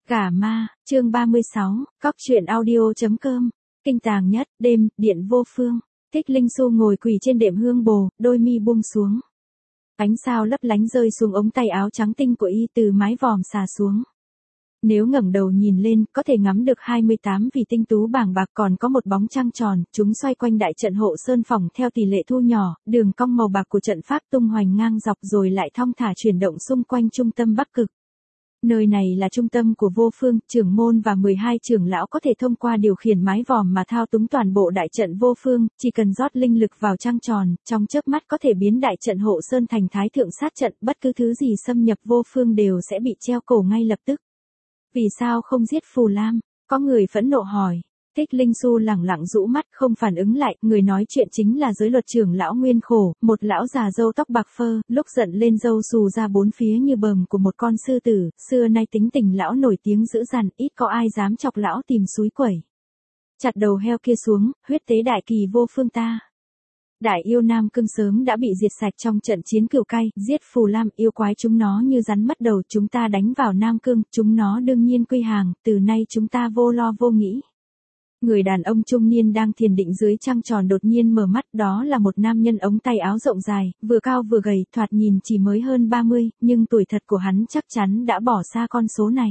Gả ma, chương 36, cóc truyện audio.com. Kinh tàng nhất, đêm, điện vô phương. Thích Linh Xu ngồi quỳ trên đệm hương bồ, đôi mi buông xuống. Ánh sao lấp lánh rơi xuống ống tay áo trắng tinh của y từ mái vòm xà xuống. Nếu ngẩng đầu nhìn lên, có thể ngắm được 28 vì tinh tú bảng bạc, còn có một bóng trăng tròn, chúng xoay quanh đại trận hộ sơn phòng theo tỷ lệ thu nhỏ, đường cong màu bạc của trận pháp tung hoành ngang dọc rồi lại thong thả chuyển động xung quanh trung tâm Bắc Cực. Nơi này là trung tâm của vô phương, trưởng môn và 12 trưởng lão có thể thông qua điều khiển mái vòm mà thao túng toàn bộ đại trận vô phương, chỉ cần rót linh lực vào trăng tròn, trong chớp mắt có thể biến đại trận hộ sơn thành thái thượng sát trận, bất cứ thứ gì xâm nhập vô phương đều sẽ bị treo cổ ngay lập tức. Vì sao không giết Phù Lam? Có người phẫn nộ hỏi. Thích Linh Xu lẳng lặng rũ mắt không phản ứng lại, người nói chuyện chính là giới luật trưởng lão Nguyên Khổ, một lão già râu tóc bạc phơ, lúc giận lên râu xù ra bốn phía như bờm của một con sư tử, xưa nay tính tình lão nổi tiếng dữ dằn, ít có ai dám chọc lão tìm suối quẩy. Chặt đầu heo kia xuống, huyết tế đại kỳ vô phương ta. Đại yêu Nam Cương sớm đã bị diệt sạch trong trận chiến cừu cay, giết Phù Lam, yêu quái chúng nó như rắn mất đầu, chúng ta đánh vào Nam Cương, chúng nó đương nhiên quy hàng, từ nay chúng ta vô lo vô nghĩ. Người đàn ông trung niên đang thiền định dưới trăng tròn đột nhiên mở mắt, đó là một nam nhân ống tay áo rộng dài, vừa cao vừa gầy, thoạt nhìn chỉ mới hơn 30, nhưng tuổi thật của hắn chắc chắn đã bỏ xa con số này.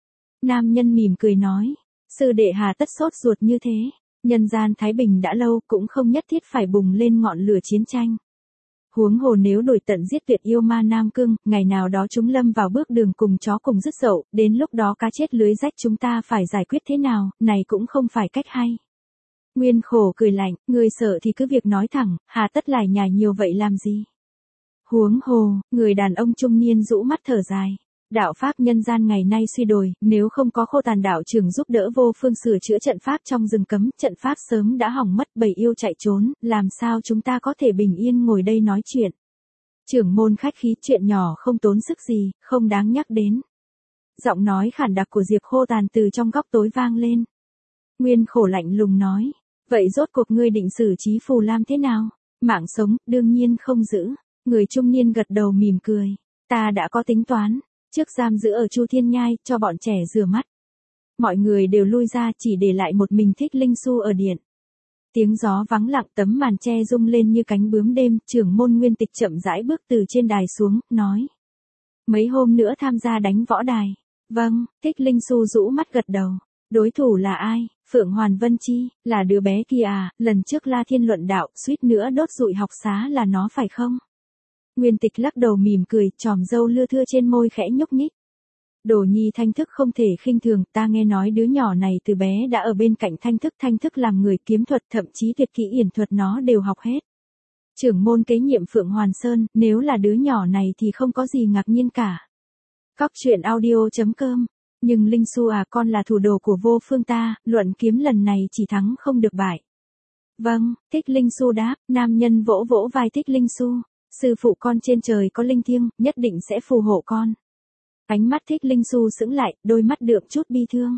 Nam nhân mỉm cười nói, sư đệ hà tất sốt ruột như thế, nhân gian thái bình đã lâu, cũng không nhất thiết phải bùng lên ngọn lửa chiến tranh. Huống hồ nếu đuổi tận giết tuyệt yêu ma Nam Cương, ngày nào đó chúng lâm vào bước đường cùng chó cùng dứt dậu, đến lúc đó cá chết lưới rách chúng ta phải giải quyết thế nào, này cũng không phải cách hay. Nguyên Khổ cười lạnh, người sợ thì cứ việc nói thẳng, hà tất lải nhải nhiều vậy làm gì. Huống hồ, người đàn ông trung niên rũ mắt thở dài. Đạo pháp nhân gian ngày nay suy đồi, nếu không có Khô Tàn đạo trưởng giúp đỡ vô phương sửa chữa trận pháp trong rừng cấm, trận pháp sớm đã hỏng mất, bầy yêu chạy trốn, làm sao chúng ta có thể bình yên ngồi đây nói chuyện. Trưởng môn khách khí, chuyện nhỏ không tốn sức gì, không đáng nhắc đến. Giọng nói khản đặc của Diệp Khô Tàn từ trong góc tối vang lên. Nguyên Khổ lạnh lùng nói, vậy rốt cuộc ngươi định xử trí Phù Lam thế nào? Mạng sống, đương nhiên không giữ. Người trung niên gật đầu mỉm cười, ta đã có tính toán. Trước giam giữ ở Chu Thiên Nhai, cho bọn trẻ rửa mắt. Mọi người đều lui ra, chỉ để lại một mình Thích Linh Xu ở điện. Tiếng gió vắng lặng, tấm màn che rung lên như cánh bướm đêm, trưởng môn Nguyên Tịch chậm rãi bước từ trên đài xuống, nói. Mấy hôm nữa tham gia đánh võ đài. Vâng, Thích Linh Xu rũ mắt gật đầu. Đối thủ là ai? Phượng Hoàn Vân Chi, là đứa bé kia à, lần trước La Thiên luận đạo, suýt nữa đốt rụi học xá là nó phải không? Nguyên Tịch lắc đầu mỉm cười, chòm râu lưa thưa trên môi khẽ nhúc nhích. Đồ nhi Thanh Thức không thể khinh thường, ta nghe nói đứa nhỏ này từ bé đã ở bên cạnh Thanh Thức làm người kiếm thuật, thậm chí tuyệt kỹ yển thuật nó đều học hết. Trưởng môn kế nhiệm Phượng Hoàn Sơn, nếu là đứa nhỏ này thì không có gì ngạc nhiên cả. Cóc truyện audio.com. Nhưng Linh Xu à, con là thủ đồ của vô phương ta, luận kiếm lần này chỉ thắng không được bại. Vâng, Thích Linh Xu đáp, nam nhân vỗ vỗ vai Thích Linh Xu. Sư phụ con trên trời có linh thiêng, nhất định sẽ phù hộ con. Ánh mắt Thích Linh Xu sững lại, đôi mắt đượm chút bi thương.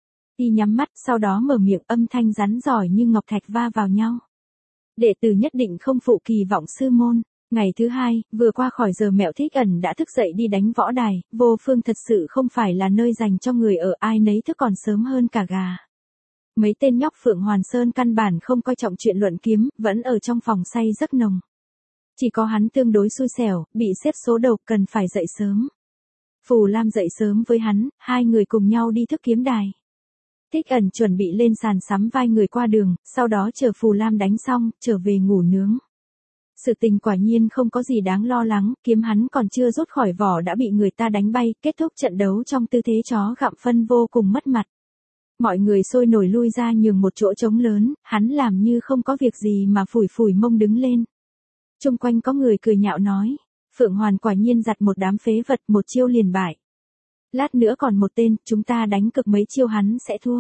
Y nhắm mắt, sau đó mở miệng, âm thanh rắn giỏi như ngọc thạch va vào nhau. Đệ tử nhất định không phụ kỳ vọng sư môn. Ngày thứ hai, vừa qua khỏi giờ mẹo Thích Ẩn đã thức dậy đi đánh võ đài, vô phương thật sự không phải là nơi dành cho người ở, ai nấy thức còn sớm hơn cả gà. Mấy tên nhóc Phượng Hoàn Sơn căn bản không coi trọng chuyện luận kiếm, vẫn ở trong phòng say giấc nồng. Chỉ có hắn tương đối xui xẻo, bị xếp số đầu, cần phải dậy sớm. Phù Lam dậy sớm với hắn, hai người cùng nhau đi thức kiếm đài. Thích Ẩn chuẩn bị lên sàn sắm vai người qua đường, sau đó chờ Phù Lam đánh xong, trở về ngủ nướng. Sự tình quả nhiên không có gì đáng lo lắng, kiếm hắn còn chưa rút khỏi vỏ đã bị người ta đánh bay, kết thúc trận đấu trong tư thế chó gặm phân vô cùng mất mặt. Mọi người sôi nổi lui ra nhường một chỗ trống lớn, hắn làm như không có việc gì mà phủi phủi mông đứng lên. Chung quanh có người cười nhạo nói, Phượng Hoàn quả nhiên giặt một đám phế vật, một chiêu liền bại. Lát nữa còn một tên, chúng ta đánh cực mấy chiêu hắn sẽ thua.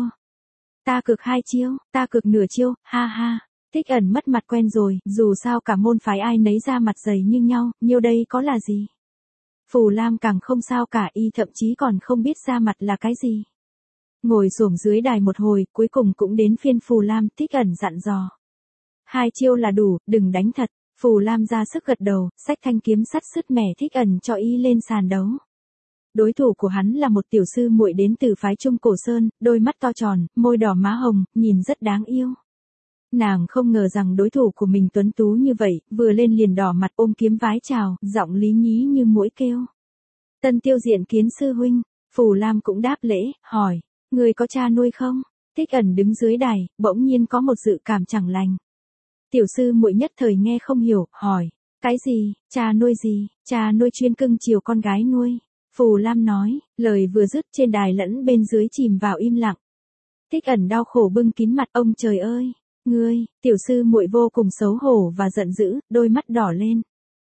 Ta cực 2 chiêu, ta cực nửa chiêu, ha ha. Thích Ẩn mất mặt quen rồi, dù sao cả môn phái ai nấy ra mặt dày như nhau, nhiêu đây có là gì. Phù Lam càng không sao cả, y thậm chí còn không biết ra mặt là cái gì. Ngồi xổm dưới đài một hồi, cuối cùng cũng đến phiên Phù Lam, Thích Ẩn dặn dò. 2 chiêu là đủ, đừng đánh thật. Phù Lam ra sức gật đầu, xách thanh kiếm sắt sứt mẻ Thích Ẩn cho y lên sàn đấu. Đối thủ của hắn là một tiểu sư muội đến từ phái Trung Cổ Sơn, đôi mắt to tròn, môi đỏ má hồng, nhìn rất đáng yêu. Nàng không ngờ rằng đối thủ của mình tuấn tú như vậy, vừa lên liền đỏ mặt ôm kiếm vái chào, giọng lý nhí như muỗi kêu. Tân Tiêu diện kiến sư huynh. Phù Lam cũng đáp lễ, hỏi, người có cha nuôi không? Thích Ẩn đứng dưới đài, bỗng nhiên có một dự cảm chẳng lành. Tiểu sư muội nhất thời nghe không hiểu, hỏi, cái gì, cha nuôi gì, cha nuôi chuyên cưng chiều con gái nuôi. Phù Lam nói, lời vừa dứt trên đài lẫn bên dưới chìm vào im lặng. Thích Ẩn đau khổ bưng kín mặt, ông trời ơi, ngươi, tiểu sư muội vô cùng xấu hổ và giận dữ, đôi mắt đỏ lên.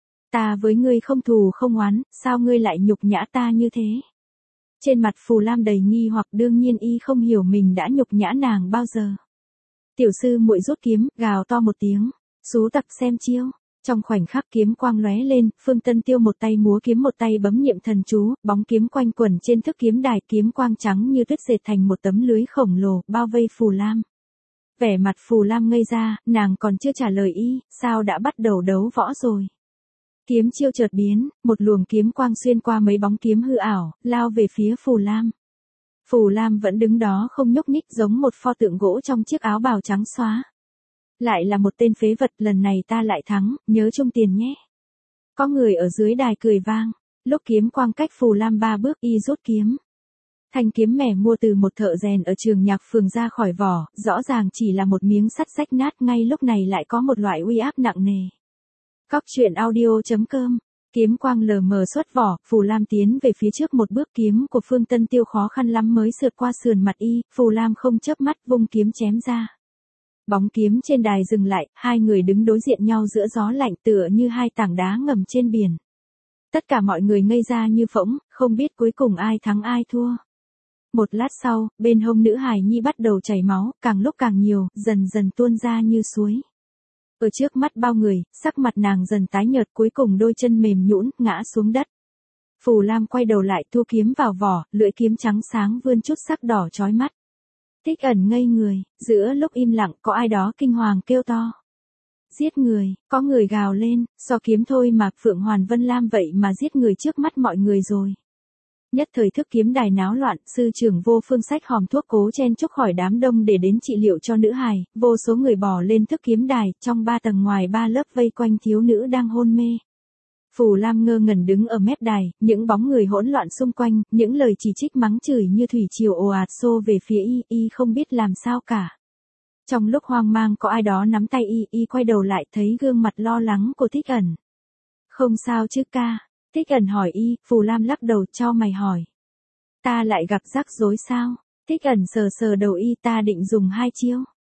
Ta với ngươi không thù không oán, sao ngươi lại nhục nhã ta như thế? Trên mặt Phù Lam đầy nghi hoặc, đương nhiên y không hiểu mình đã nhục nhã nàng bao giờ. Tiểu sư muội rút kiếm, gào to một tiếng, xú tặc xem chiêu. Trong khoảnh khắc kiếm quang lóe lên, Phương Tân Tiêu một tay múa kiếm một tay bấm niệm thần chú, bóng kiếm quanh quẩn trên thức kiếm đài, kiếm quang trắng như tuyết dệt thành một tấm lưới khổng lồ, bao vây Phù Lam. Vẻ mặt Phù Lam ngây ra, nàng còn chưa trả lời y, sao đã bắt đầu đấu võ rồi. Kiếm chiêu chợt biến, một luồng kiếm quang xuyên qua mấy bóng kiếm hư ảo, lao về phía Phù Lam. Phù Lam vẫn đứng đó không nhúc nhích, giống một pho tượng gỗ trong chiếc áo bào trắng xóa. Lại là một tên phế vật, lần này ta lại thắng, nhớ chung tiền nhé. Có người ở dưới đài cười vang, lúc kiếm quang cách Phù Lam 3 bước y rút kiếm. Thanh kiếm mẻ mua từ một thợ rèn ở trường Nhạc Phường ra khỏi vỏ, rõ ràng chỉ là một miếng sắt rách nát, ngay lúc này lại có một loại uy áp nặng nề. Cóc truyện audio.com. Kiếm quang lờ mờ xuất vỏ, Phù Lam tiến về phía trước một bước, kiếm của Phương Tân Tiêu khó khăn lắm mới sượt qua sườn mặt y, Phù Lam không chớp mắt vung kiếm chém ra. Bóng kiếm trên đài dừng lại, hai người đứng đối diện nhau giữa gió lạnh tựa như hai tảng đá ngầm trên biển. Tất cả mọi người ngây ra như phỗng, không biết cuối cùng ai thắng ai thua. Một lát sau, bên hông nữ hài nhi bắt đầu chảy máu, càng lúc càng nhiều, dần dần tuôn ra như suối. Ở trước mắt bao người, sắc mặt nàng dần tái nhợt, cuối cùng đôi chân mềm nhũn ngã xuống đất. Phù Lam quay đầu lại thu kiếm vào vỏ, lưỡi kiếm trắng sáng vươn chút sắc đỏ chói mắt. Thích Ẩn ngây người, giữa lúc im lặng có ai đó kinh hoàng kêu to. Giết người, có người gào lên, so kiếm thôi mà Phượng Hoàn Vân Lam vậy mà giết người trước mắt mọi người rồi. Nhất thời thức kiếm đài náo loạn, sư trưởng Vô Phương xách hòm thuốc cố chen chúc khỏi đám đông để đến trị liệu cho nữ hài, vô số người bò lên thức kiếm đài, trong 3 tầng ngoài 3 lớp vây quanh thiếu nữ đang hôn mê. Phù Lam ngơ ngẩn đứng ở mép đài, những bóng người hỗn loạn xung quanh, những lời chỉ trích mắng chửi như thủy triều ồ ạt xô về phía y không biết làm sao cả. Trong lúc hoang mang có ai đó nắm tay y quay đầu lại thấy gương mặt lo lắng của Thích Ẩn. Không sao chứ ca? Thích Ẩn hỏi y, Phù Lam lắc đầu chau mày hỏi. Ta lại gặp rắc rối sao? Thích Ẩn sờ sờ đầu y, ta định dùng 2 chiêu.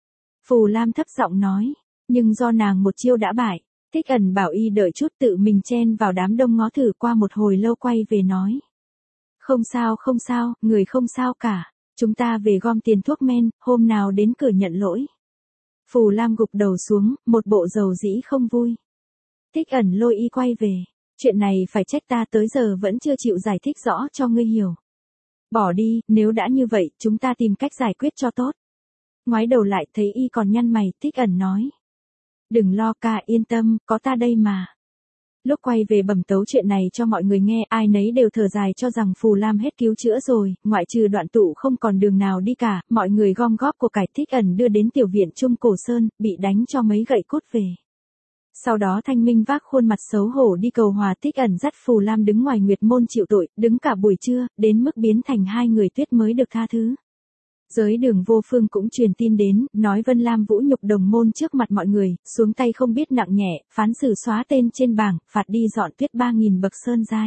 Phù Lam thấp giọng nói, nhưng do nàng một chiêu đã bại. Thích Ẩn bảo y đợi chút, tự mình chen vào đám đông ngó thử, qua một hồi lâu quay về nói. Không sao, người không sao cả. Chúng ta về gom tiền thuốc men, hôm nào đến cửa nhận lỗi. Phù Lam gục đầu xuống, một bộ dầu dĩ không vui. Thích Ẩn lôi y quay về. Chuyện này phải trách ta tới giờ vẫn chưa chịu giải thích rõ cho ngươi hiểu. Bỏ đi, nếu đã như vậy, chúng ta tìm cách giải quyết cho tốt. Ngoái đầu lại thấy y còn nhăn mày, Thích Ẩn nói. Đừng lo ca, yên tâm, có ta đây mà. Lúc quay về bẩm tấu chuyện này cho mọi người nghe, ai nấy đều thở dài cho rằng Phù Lam hết cứu chữa rồi, ngoại trừ Đoạn Tụ không còn đường nào đi cả, mọi người gom góp của cải. Thích Ẩn đưa đến tiểu viện Trung Cổ Sơn, bị đánh cho mấy gậy cốt về. Sau đó Thanh Minh vác khuôn mặt xấu hổ đi cầu hòa. Thích Ẩn dắt Phù Lam đứng ngoài Nguyệt Môn chịu tội, đứng cả buổi trưa, đến mức biến thành 2 người tuyết mới được tha thứ. Giới Đường Vô Phương cũng truyền tin đến, nói Vân Lam vũ nhục đồng môn trước mặt mọi người, xuống tay không biết nặng nhẹ, phán xử xóa tên trên bảng, phạt đi dọn tuyết 3.000 bậc sơn giai.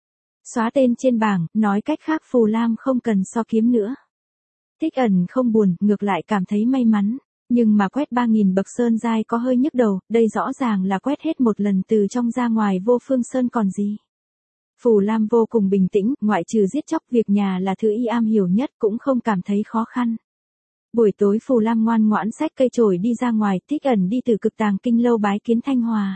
Xóa tên trên bảng, nói cách khác Phù Lam không cần so kiếm nữa. Thích Ẩn không buồn, ngược lại cảm thấy may mắn. Nhưng mà quét 3.000 bậc sơn giai có hơi nhức đầu, đây rõ ràng là quét hết một lần từ trong ra ngoài Vô Phương Sơn còn gì. Phù Lam vô cùng bình tĩnh, ngoại trừ giết chóc, việc nhà là thứ y am hiểu nhất, cũng không cảm thấy khó khăn. Buổi tối Phù Lam ngoan ngoãn xách cây chổi đi ra ngoài. Thích Ẩn đi từ Cực Tàng Kinh Lâu bái kiến Thanh Hòa.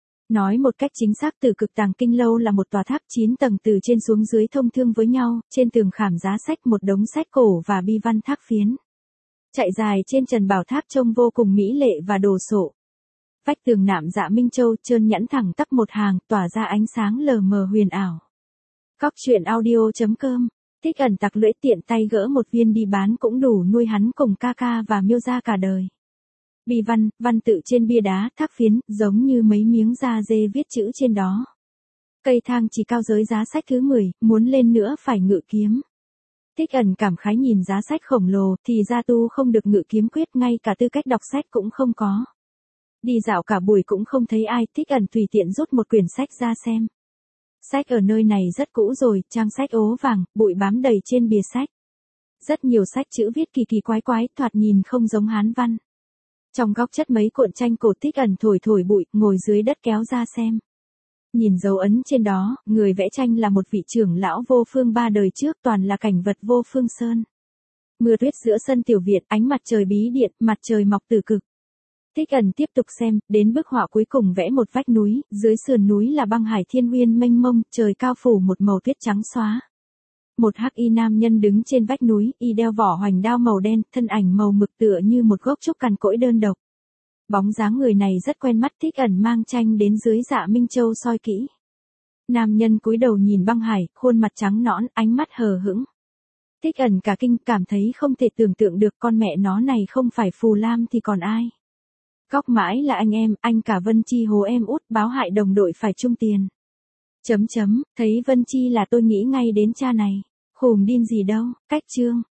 Nói một cách chính xác, từ Cực Tàng Kinh Lâu là một tòa tháp 9 tầng từ trên xuống dưới thông thương với nhau, trên tường khảm giá sách một đống sách cổ và bi văn thác phiến. Chạy dài trên trần bảo tháp trông vô cùng mỹ lệ và đồ sộ. Vách tường nạm dạ minh châu trơn nhẵn thẳng tắp một hàng, tỏa ra ánh sáng lờ mờ huyền ảo. Cóc truyện audio.com. Thích ẩn tặc lưỡi tiện tay gỡ một viên đi bán cũng đủ nuôi hắn cùng ca ca và miêu gia cả đời. Bì văn tự trên bia đá thác phiến, giống như mấy miếng da dê viết chữ trên đó. Cây thang chỉ cao giới giá sách thứ 10, muốn lên nữa phải ngự kiếm. Thích ẩn cảm khái nhìn giá sách khổng lồ, thì ra tu không được ngự kiếm quyết, ngay cả tư cách đọc sách cũng không có. Đi dạo cả buổi cũng không thấy ai, Thích ẩn tùy tiện rút một quyển sách ra xem. Sách ở nơi này rất cũ rồi, trang sách ố vàng, bụi bám đầy trên bìa sách. Rất nhiều sách chữ viết kỳ kỳ quái quái, thoạt nhìn không giống Hán văn. Trong góc chất mấy cuộn tranh cổ, Thích ẩn thổi bụi, ngồi dưới đất kéo ra xem. Nhìn dấu ấn trên đó, người vẽ tranh là một vị trưởng lão vô phương 3 đời trước, toàn là cảnh vật vô phương sơn. Mưa tuyết giữa sân tiểu viện, ánh mặt trời bí điện, mặt trời mọc từ cực. Thích ẩn tiếp tục xem, đến bức họa cuối cùng vẽ một vách núi, dưới sườn núi là băng hải thiên uyên mênh mông, trời cao phủ một màu tuyết trắng xóa. Một hắc y nam nhân đứng trên vách núi, y đeo vỏ hoành đao màu đen, thân ảnh màu mực tựa như một gốc trúc cằn cỗi đơn độc. Bóng dáng người này rất quen mắt, Thích ẩn mang tranh đến dưới Dạ Minh Châu soi kỹ. Nam nhân cúi đầu nhìn băng hải, khuôn mặt trắng nõn, ánh mắt hờ hững. Thích ẩn cả kinh, cảm thấy không thể tưởng tượng được, con mẹ nó này không phải Phù Lam thì còn ai. Cóc mãi là anh cả Vân Chi hố em út, báo hại đồng đội phải chung tiền. Thấy Vân Chi là tôi nghĩ ngay đến cha này. Khùng điên gì đâu, cách chương.